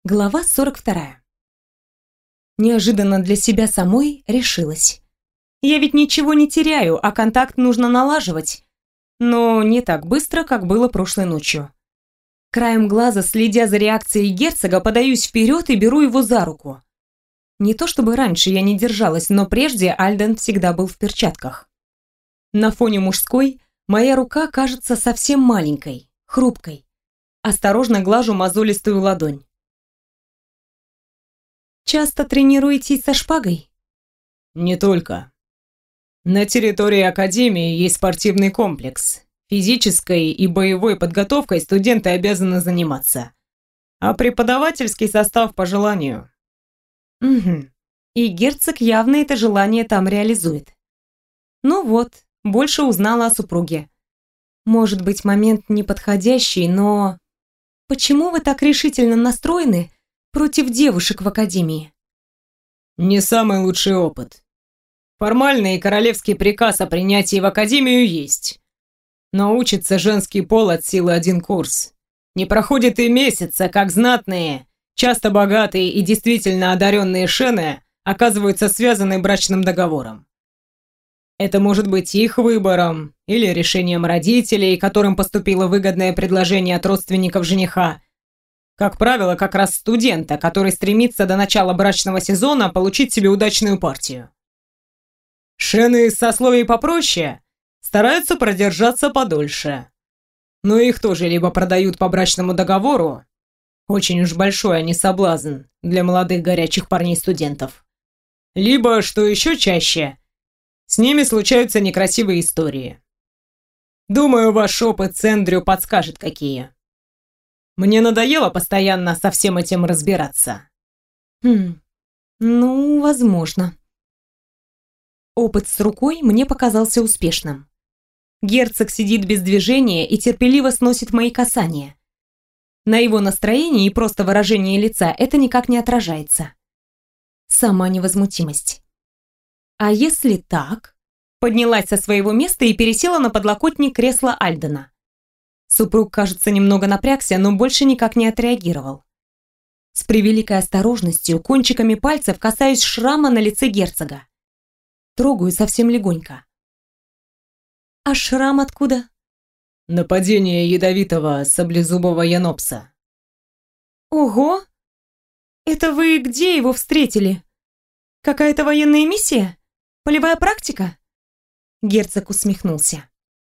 Глава 42. Неожиданно для себя самой решилась. Я ведь ничего не теряю, а контакт нужно налаживать. Но не так быстро, как было прошлой ночью. Краем глаза, следя за реакцией герцога, подаюсь вперед и беру его за руку. Не то чтобы раньше я не держалась, но прежде Альден всегда был в перчатках. На фоне мужской моя рука кажется совсем маленькой, хрупкой. Осторожно глажу мозолистую ладонь. Часто тренируетесь со шпагой? Не только. На территории Академии есть спортивный комплекс. Физической и боевой подготовкой студенты обязаны заниматься. А преподавательский состав по желанию. Угу. И герцог явно это желание там реализует. Ну вот, больше узнала о супруге. Может быть, момент неподходящий, но... Почему вы так решительно настроены против девушек в Академии? Не самый лучший опыт. Формальный королевский приказ о принятии в Академию есть. Но учится женский пол от силы один курс. Не проходит и месяца, как знатные, часто богатые и действительно одаренные шены оказываются связаны брачным договором. Это может быть их выбором или решением родителей, которым поступило выгодное предложение от родственников жениха. Как правило, как раз студента, который стремится до начала брачного сезона получить себе удачную партию. Шены из сословий попроще стараются продержаться подольше. Но их тоже либо продают по брачному договору, очень уж большой они соблазн для молодых горячих парней-студентов, либо, что еще чаще, с ними случаются некрасивые истории. Думаю, ваш опыт с Эндрю подскажет, какие. Мне надоело постоянно со всем этим разбираться. Ну, возможно. Опыт с рукой мне показался успешным. Герцог сидит без движения и терпеливо сносит мои касания. На его настроении и просто выражении лица это никак не отражается. Сама невозмутимость. А если так? Поднялась со своего места и пересела на подлокотник кресла Альдена. Супруг, кажется, немного напрягся, но больше никак не отреагировал. С превеликой осторожностью кончиками пальцев касаюсь шрама на лице герцога. Трогаю совсем легонько. А шрам откуда? Нападение ядовитого саблезубого янопса. Ого! Это вы где его встретили? Какая-то военная миссия? Полевая практика? Герцог усмехнулся.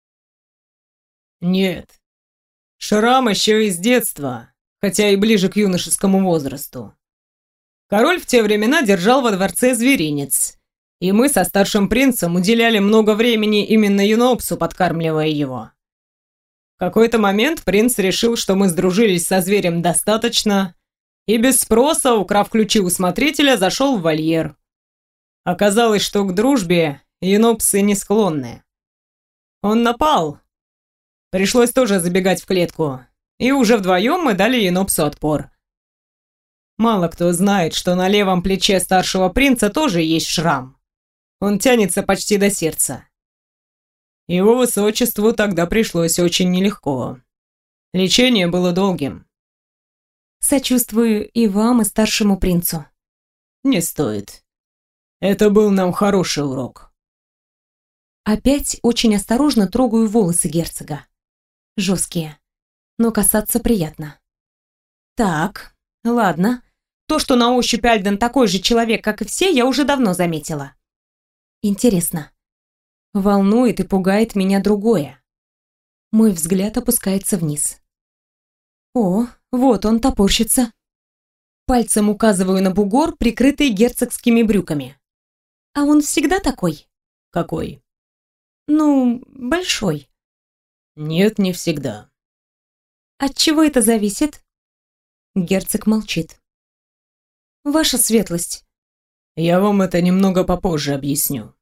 Нет. Шрам еще из детства, хотя и ближе к юношескому возрасту. Король в те времена держал во дворце зверинец, и мы со старшим принцем уделяли много времени именно янопсу, подкармливая его. В какой-то момент принц решил, что мы сдружились со зверем достаточно, и без спроса, украв ключи у смотрителя, зашел в вольер. Оказалось, что к дружбе янопсы не склонны. Он напал. Пришлось тоже забегать в клетку, и уже вдвоем мы дали янопсу отпор. Мало кто знает, что на левом плече старшего принца тоже есть шрам. Он тянется почти до сердца. Его высочеству тогда пришлось очень нелегко. Лечение было долгим. Сочувствую и вам, и старшему принцу. Не стоит. Это был нам хороший урок. Опять очень осторожно трогаю волосы герцога. Жесткие, но касаться приятно. Так, ладно. То, что на ощупь Альден такой же человек, как и все, я уже давно заметила. Интересно. Волнует и пугает меня другое. Мой взгляд опускается вниз. О, вот он топорщится. Пальцем указываю на бугор, прикрытый герцогскими брюками. А он всегда такой? Какой? Ну, большой. Нет, не всегда. От чего это зависит? Герцог молчит. Ваша светлость. Я вам это немного попозже объясню.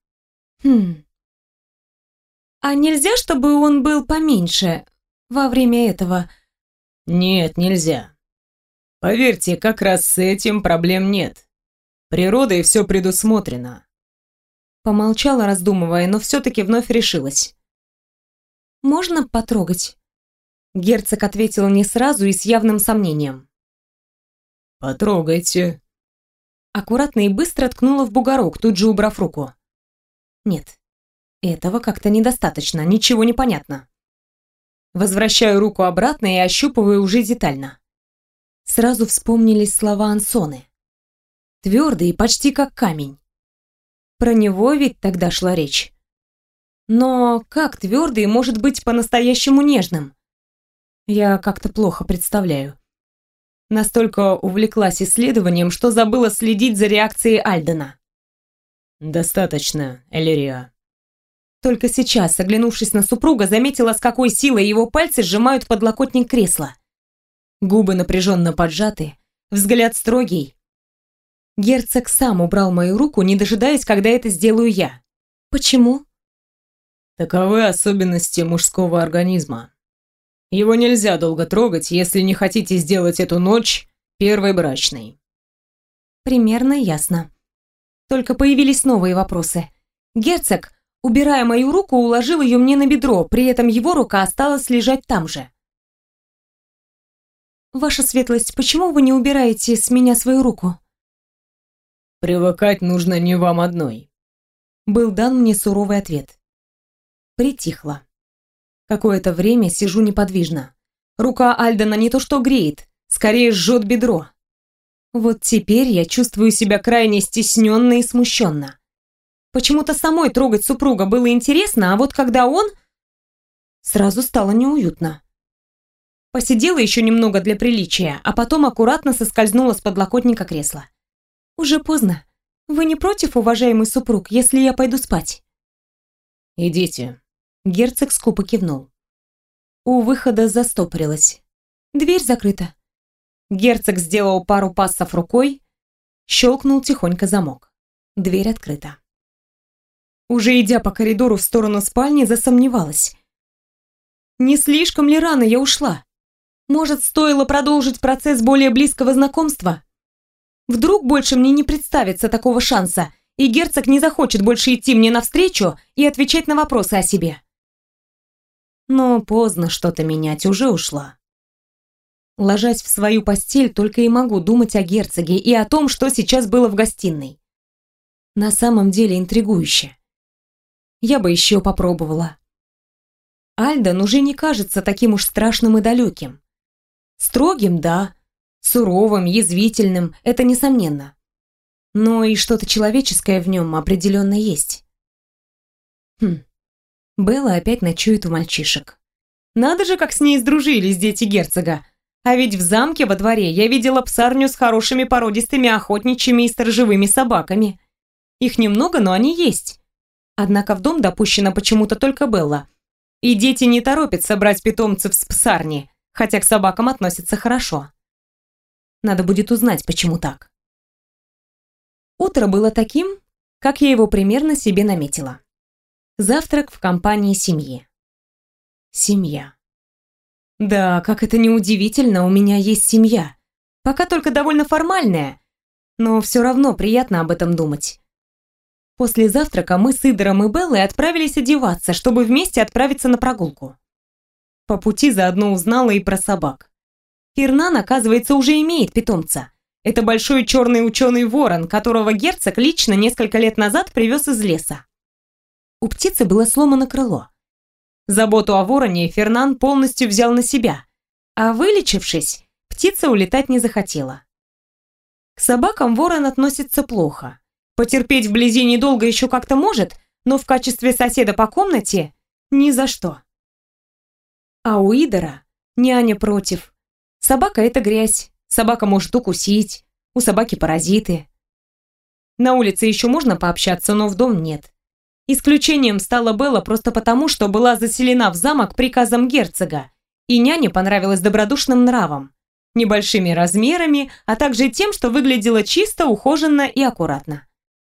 А нельзя, чтобы он был поменьше во время этого? Нет, нельзя. Поверьте, как раз с этим проблем нет. Природой все предусмотрено. Помолчала, раздумывая, но все-таки вновь решилась. «Можно потрогать?» Герцог ответил не сразу и с явным сомнением. «Потрогайте». Аккуратно и быстро ткнула в бугорок, тут же убрав руку. Нет, этого как-то недостаточно, ничего не понятно. Возвращаю руку обратно и ощупываю уже детально. Сразу вспомнились слова Ансоны. Твердый, почти как камень. Про него ведь тогда шла речь. Но как твердый может быть по-настоящему нежным? Я как-то плохо представляю. Настолько увлеклась исследованием, что забыла следить за реакцией Альдена. «Достаточно, Эллирия». Только сейчас, оглянувшись на супруга, заметила, с какой силой его пальцы сжимают подлокотник кресла. Губы напряженно поджаты, взгляд строгий. Герцог сам убрал мою руку, не дожидаясь, когда это сделаю я. Почему? Таковы особенности мужского организма. Его нельзя долго трогать, если не хотите сделать эту ночь первой брачной. Примерно ясно. Только появились новые вопросы. Герцог, убирая мою руку, уложил ее мне на бедро, при этом его рука осталась лежать там же. «Ваша светлость, почему вы не убираете с меня свою руку?» «Привыкать нужно не вам одной», — был дан мне суровый ответ. Притихла. Какое-то время сижу неподвижно. Рука Альдена не то что греет, скорее жжет бедро. Вот теперь я чувствую себя крайне стесненно и смущенно. Почему-то самой трогать супруга было интересно, а вот когда он... Сразу стало неуютно. Посидела еще немного для приличия, а потом аккуратно соскользнула с подлокотника кресла. «Уже поздно. Вы не против, уважаемый супруг, если я пойду спать?» «Идите». Герцог скупо кивнул. У выхода застопорилась. Дверь закрыта. Герцог сделал пару пассов рукой, щелкнул тихонько замок. Дверь открыта. Уже идя по коридору в сторону спальни, засомневалась. Не слишком ли рано я ушла? Может, стоило продолжить процесс более близкого знакомства? Вдруг больше мне не представится такого шанса, и герцог не захочет больше идти мне навстречу и отвечать на вопросы о себе. Но поздно что-то менять, уже ушла. Ложась в свою постель, только и могу думать о герцоге и о том, что сейчас было в гостиной. На самом деле интригующе. Я бы еще попробовала. Альден уже не кажется таким уж страшным и далеким. Строгим, да, суровым, язвительным, это несомненно. Но и что-то человеческое в нем определенно есть. Белла опять ночует у мальчишек. Надо же, как с ней сдружились дети герцога. А ведь в замке во дворе я видела псарню с хорошими породистыми охотничьими и сторожевыми собаками. Их немного, но они есть. Однако в дом допущена почему-то только Белла. И дети не торопятся брать питомцев с псарни, хотя к собакам относятся хорошо. Надо будет узнать, почему так. Утро было таким, как я его примерно себе наметила. Завтрак в компании семьи. Семья. Да, как это неудивительно, у меня есть семья. Пока только довольно формальная, но все равно приятно об этом думать. После завтрака мы с Идором и Беллой отправились одеваться, чтобы вместе отправиться на прогулку. По пути заодно узнала и про собак. Фернан, оказывается, уже имеет питомца. Это большой черный ученый ворон, которого герцог лично несколько лет назад привез из леса. У птицы было сломано крыло. Заботу о вороне Фернан полностью взял на себя, а вылечившись, птица улетать не захотела. К собакам ворон относится плохо. Потерпеть вблизи недолго еще как-то может, но в качестве соседа по комнате ни за что. А у Идора няня против. Собака — это грязь, собака может укусить, у собаки паразиты. На улице еще можно пообщаться, но в дом нет. Исключением стала Белла просто потому, что была заселена в замок приказом герцога, и няне понравилась добродушным нравом, небольшими размерами, а также тем, что выглядела чисто, ухоженно и аккуратно.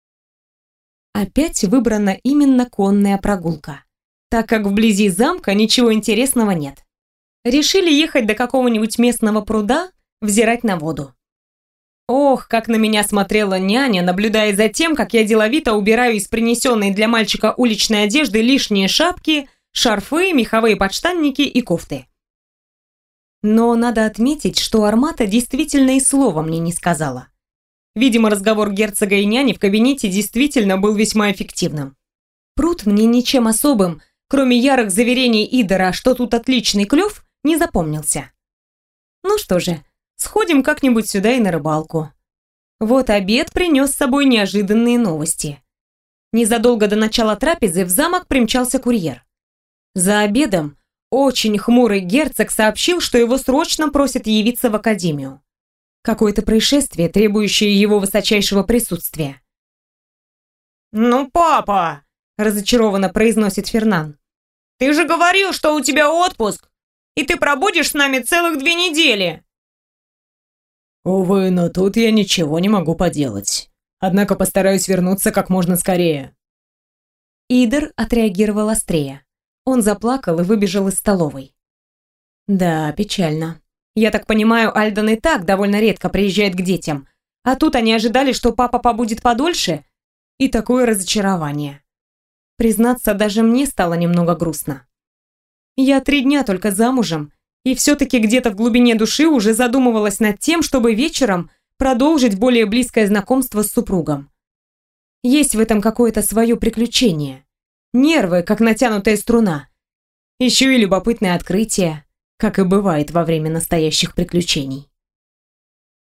Опять выбрана именно конная прогулка, так как вблизи замка ничего интересного нет. Решили ехать до какого-нибудь местного пруда, взирать на воду. Ох, как на меня смотрела няня, наблюдая за тем, как я деловито убираю из принесенной для мальчика уличной одежды лишние шапки, шарфы, меховые подштанники и кофты. Но надо отметить, что Армата действительно и слова мне не сказала. Видимо, разговор герцога и няни в кабинете действительно был весьма эффективным. Пруд мне ничем особым, кроме ярых заверений Идора, что тут отличный клёв, не запомнился. Ну что же, сходим как-нибудь сюда и на рыбалку. Вот обед принес с собой неожиданные новости. Незадолго до начала трапезы в замок примчался курьер. За обедом очень хмурый герцог сообщил, что его срочно просят явиться в академию. Какое-то происшествие, требующее его высочайшего присутствия. «Ну, папа!» – разочарованно произносит Фернан. «Ты же говорил, что у тебя отпуск, и ты пробудешь с нами целых 2 недели!» «Увы, но тут я ничего не могу поделать. Однако постараюсь вернуться как можно скорее». Идор отреагировал острее. Он заплакал и выбежал из столовой. Да, печально. Я так понимаю, Альден и так довольно редко приезжает к детям. А тут они ожидали, что папа побудет подольше, и такое разочарование. Признаться, даже мне стало немного грустно. Я 3 дня только замужем, и все-таки где-то в глубине души уже задумывалась над тем, чтобы вечером продолжить более близкое знакомство с супругом. Есть в этом какое-то свое приключение. Нервы, как натянутая струна. Еще и любопытное открытие, как и бывает во время настоящих приключений.